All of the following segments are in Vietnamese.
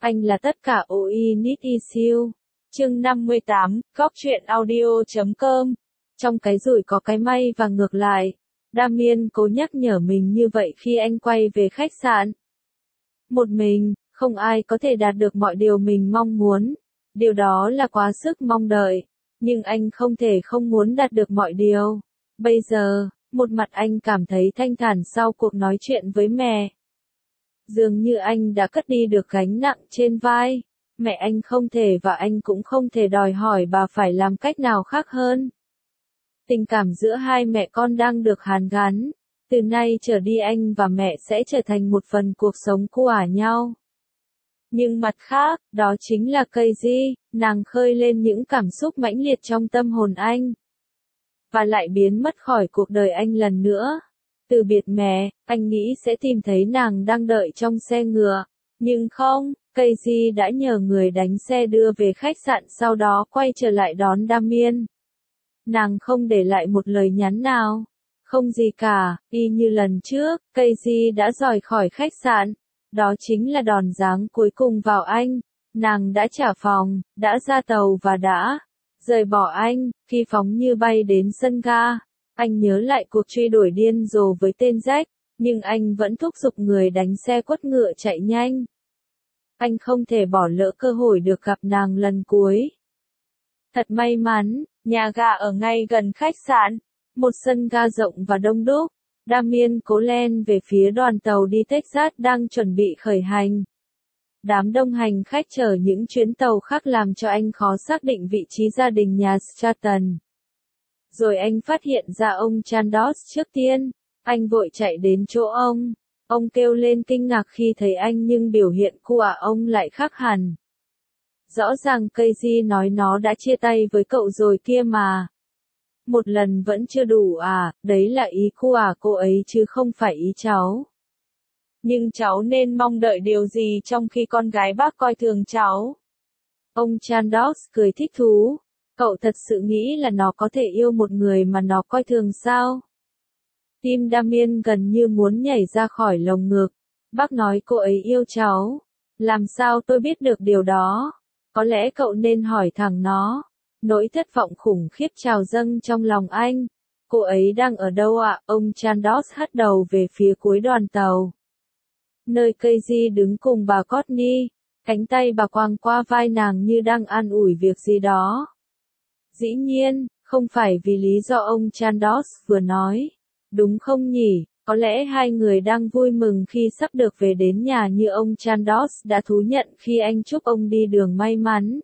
Anh là tất cả all I need is you. Chương 58, Góc truyện audio.com. Trong cái rủi có cái may và ngược lại. Damien cố nhắc nhở mình như vậy khi anh quay về khách sạn. Một mình, không ai có thể đạt được mọi điều mình mong muốn. Điều đó là quá sức mong đợi. Nhưng anh không thể không muốn đạt được mọi điều. Bây giờ, một mặt anh cảm thấy thanh thản sau cuộc nói chuyện với mẹ. Dường như anh đã cất đi được gánh nặng trên vai. Mẹ anh không thể và anh cũng không thể đòi hỏi bà phải làm cách nào khác hơn. Tình cảm giữa hai mẹ con đang được hàn gắn. Từ nay trở đi anh và mẹ sẽ trở thành một phần cuộc sống của nhau. Nhưng mặt khác, đó chính là Casey, nàng khơi lên những cảm xúc mãnh liệt trong tâm hồn anh. Và lại biến mất khỏi cuộc đời anh lần nữa. Từ biệt mẹ, anh nghĩ sẽ tìm thấy nàng đang đợi trong xe ngựa. Nhưng không, Casey đã nhờ người đánh xe đưa về khách sạn sau đó quay trở lại đón Damien. Nàng không để lại một lời nhắn nào. Không gì cả, y như lần trước, Casey đã rời khỏi khách sạn. Đó chính là đòn giáng cuối cùng vào anh. Nàng đã trả phòng, đã ra tàu và đã rời bỏ anh, khi phóng như bay đến sân ga. Anh nhớ lại cuộc truy đuổi điên rồ với tên Jack, nhưng anh vẫn thúc giục người đánh xe quất ngựa chạy nhanh. Anh không thể bỏ lỡ cơ hội được gặp nàng lần cuối. Thật may mắn, nhà ga ở ngay gần khách sạn, một sân ga rộng và đông đúc. Damien cố len về phía đoàn tàu đi Texas đang chuẩn bị khởi hành. Đám đông hành khách chở những chuyến tàu khác làm cho anh khó xác định vị trí gia đình nhà Stratton. Rồi anh phát hiện ra ông Chandos trước tiên. Anh vội chạy đến chỗ ông. Ông kêu lên kinh ngạc khi thấy anh nhưng biểu hiện của ông lại khác hẳn. Rõ ràng Casey nói nó đã chia tay với cậu rồi kia mà. Một lần vẫn chưa đủ à, đấy là ý của cô ấy chứ không phải ý cháu. Nhưng cháu nên mong đợi điều gì trong khi con gái bác coi thường cháu? Ông Chandos cười thích thú. Cậu thật sự nghĩ là nó có thể yêu một người mà nó coi thường sao? Tim Damien gần như muốn nhảy ra khỏi lồng ngực. Bác nói cô ấy yêu cháu. Làm sao tôi biết được điều đó? Có lẽ cậu nên hỏi thẳng nó. Nỗi thất vọng khủng khiếp trào dâng trong lòng anh. Cô ấy đang ở đâu ạ? Ông Chandos hất đầu về phía cuối đoàn tàu. Nơi Casey đứng cùng bà Courtney. Cánh tay bà quàng qua vai nàng như đang an ủi việc gì đó. Dĩ nhiên, không phải vì lý do ông Chandos vừa nói. Đúng không nhỉ? Có lẽ hai người đang vui mừng khi sắp được về đến nhà như ông Chandos đã thú nhận khi anh chúc ông đi đường may mắn.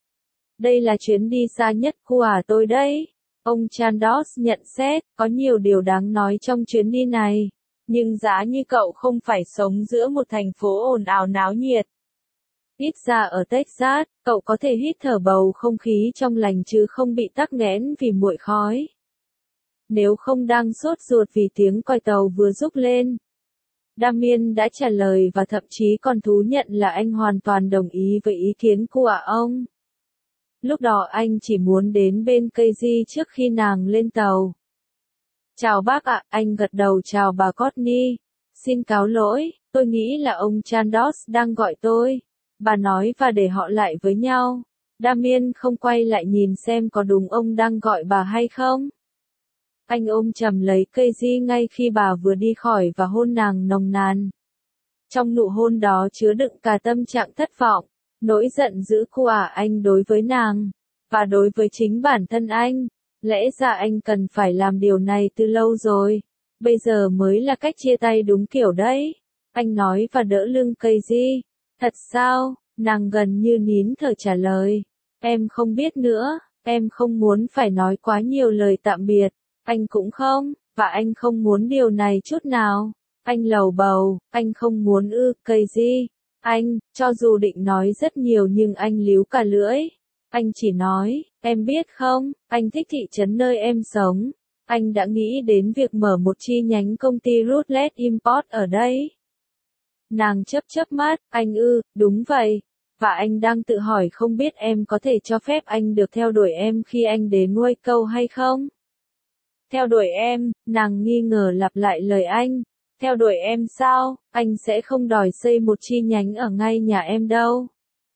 Đây là chuyến đi xa nhất của tôi đấy. Ông Chandos nhận xét, có nhiều điều đáng nói trong chuyến đi này. Nhưng giá như cậu không phải sống giữa một thành phố ồn ào náo nhiệt. Ít ra ở Texas, cậu có thể hít thở bầu không khí trong lành chứ không bị tắc nghẽn vì muội khói. Nếu không đang sốt ruột vì tiếng còi tàu vừa rúc lên. Damien đã trả lời và thậm chí còn thú nhận là anh hoàn toàn đồng ý với ý kiến của ông. Lúc đó anh chỉ muốn đến bên Casey trước khi nàng lên tàu. Chào bác ạ, anh gật đầu chào bà Courtney. Xin cáo lỗi, tôi nghĩ là ông Chandos đang gọi tôi. Bà nói và để họ lại với nhau. Damien không quay lại nhìn xem có đúng ông đang gọi bà hay không. Anh ôm chầm lấy Casey ngay khi bà vừa đi khỏi và hôn nàng nồng nàn. Trong nụ hôn đó chứa đựng cả tâm trạng thất vọng, nỗi giận dữ của anh đối với nàng, và đối với chính bản thân anh. Lẽ ra anh cần phải làm điều này từ lâu rồi. Bây giờ mới là cách chia tay đúng kiểu đấy. Anh nói và đỡ lưng Casey. Thật sao? Nàng gần như nín thở trả lời. Em không biết nữa, em không muốn phải nói quá nhiều lời tạm biệt. Anh cũng không, và anh không muốn điều này chút nào. Anh lầu bầu, anh không muốn Casey. Anh, cho dù định nói rất nhiều nhưng anh líu cả lưỡi. Anh chỉ nói, em biết không, anh thích thị trấn nơi em sống. Anh đã nghĩ đến việc mở một chi nhánh công ty Rutledge Import ở đây. Nàng chớp mắt, anh đúng vậy. Và anh đang tự hỏi không biết em có thể cho phép anh được theo đuổi em khi anh đến Waco hay không? Theo đuổi em, nàng nghi ngờ lặp lại lời anh. Theo đuổi em sao? Anh sẽ không đòi xây một chi nhánh ở ngay nhà em đâu.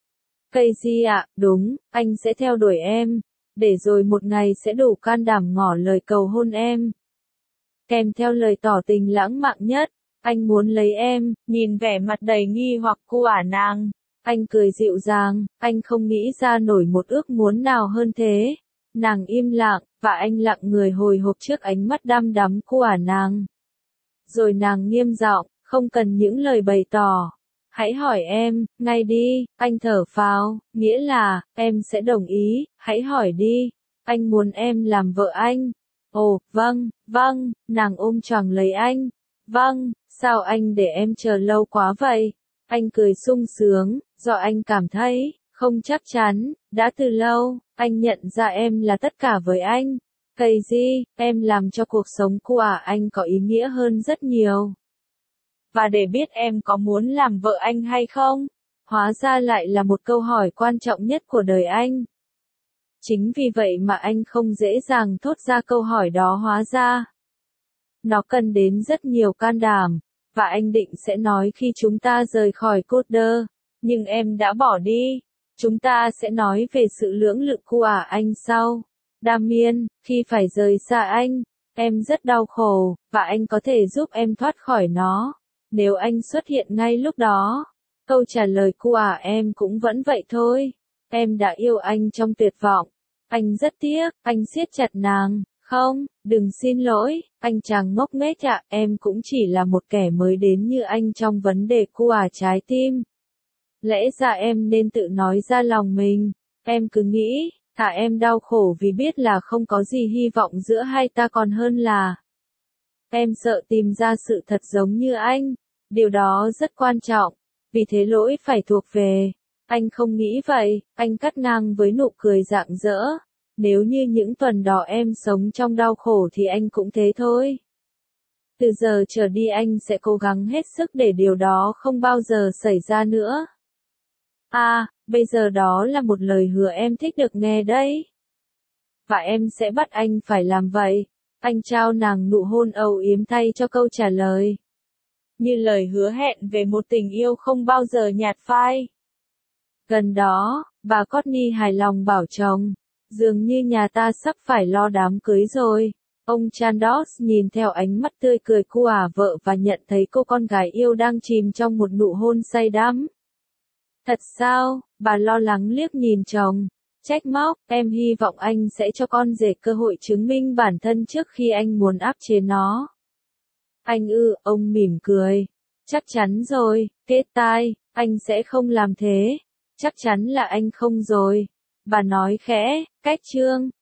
Casey ạ, đúng, anh sẽ theo đuổi em. Để rồi một ngày sẽ đủ can đảm ngỏ lời cầu hôn em. Kèm theo lời tỏ tình lãng mạn nhất, anh muốn lấy em, nhìn vẻ mặt đầy nghi hoặc của nàng. Anh cười dịu dàng, anh không nghĩ ra nổi một ước muốn nào hơn thế. Nàng im lặng, và anh lặng người hồi hộp trước ánh mắt đăm đắm của nàng. Rồi nàng nghiêm giọng, không cần những lời bày tỏ. Hãy hỏi em, ngay đi, anh thở phào, nghĩa là, em sẽ đồng ý, hãy hỏi đi. Anh muốn em làm vợ anh. Ồ, vâng, vâng, nàng ôm choàng lấy anh. Vâng, sao anh để em chờ lâu quá vậy? Anh cười sung sướng, do anh cảm thấy, không chắc chắn, đã từ lâu, anh nhận ra em là tất cả với anh. Casey, em làm cho cuộc sống của anh có ý nghĩa hơn rất nhiều. Và để biết em có muốn làm vợ anh hay không? Hóa ra lại là một câu hỏi quan trọng nhất của đời anh. Chính vì vậy mà anh không dễ dàng thốt ra câu hỏi đó hóa ra. Nó cần đến rất nhiều can đảm, và anh định sẽ nói khi chúng ta rời khỏi Coder, nhưng em đã bỏ đi. Chúng ta sẽ nói về sự lưỡng lự của anh sau. Damien, khi phải rời xa anh, em rất đau khổ, và anh có thể giúp em thoát khỏi nó. Nếu anh xuất hiện ngay lúc đó, câu trả lời của em cũng vẫn vậy thôi. Em đã yêu anh trong tuyệt vọng. Anh rất tiếc, anh siết chặt nàng. Không, đừng xin lỗi, anh chàng ngốc nghếch ạ, em cũng chỉ là một kẻ mới đến như anh trong vấn đề của trái tim. Lẽ ra em nên tự nói ra lòng mình. Em cứ nghĩ, thà em đau khổ vì biết là không có gì hy vọng giữa hai ta còn hơn là em sợ tìm ra sự thật giống như anh. Điều đó rất quan trọng, vì thế lỗi phải thuộc về. Anh không nghĩ vậy, anh cắt ngang với nụ cười rạng rỡ. Nếu như những tuần đó em sống trong đau khổ thì anh cũng thế thôi. Từ giờ trở đi anh sẽ cố gắng hết sức để điều đó không bao giờ xảy ra nữa. Bây giờ đó là một lời hứa em thích được nghe đấy. Và em sẽ bắt anh phải làm vậy. Anh trao nàng nụ hôn âu yếm thay cho câu trả lời. Như lời hứa hẹn về một tình yêu không bao giờ nhạt phai. Gần đó, bà Courtney hài lòng bảo chồng, dường như nhà ta sắp phải lo đám cưới rồi. Ông Chandos nhìn theo ánh mắt tươi cười của vợ và nhận thấy cô con gái yêu đang chìm trong một nụ hôn say đắm. Thật sao? Bà lo lắng liếc nhìn chồng. Trách móc, em hy vọng anh sẽ cho con rể cơ hội chứng minh bản thân trước khi anh muốn áp chế nó. Ông mỉm cười. Chắc chắn rồi, kết tai, anh sẽ không làm thế. Chắc chắn là anh không rồi. Bà nói khẽ, cách chương.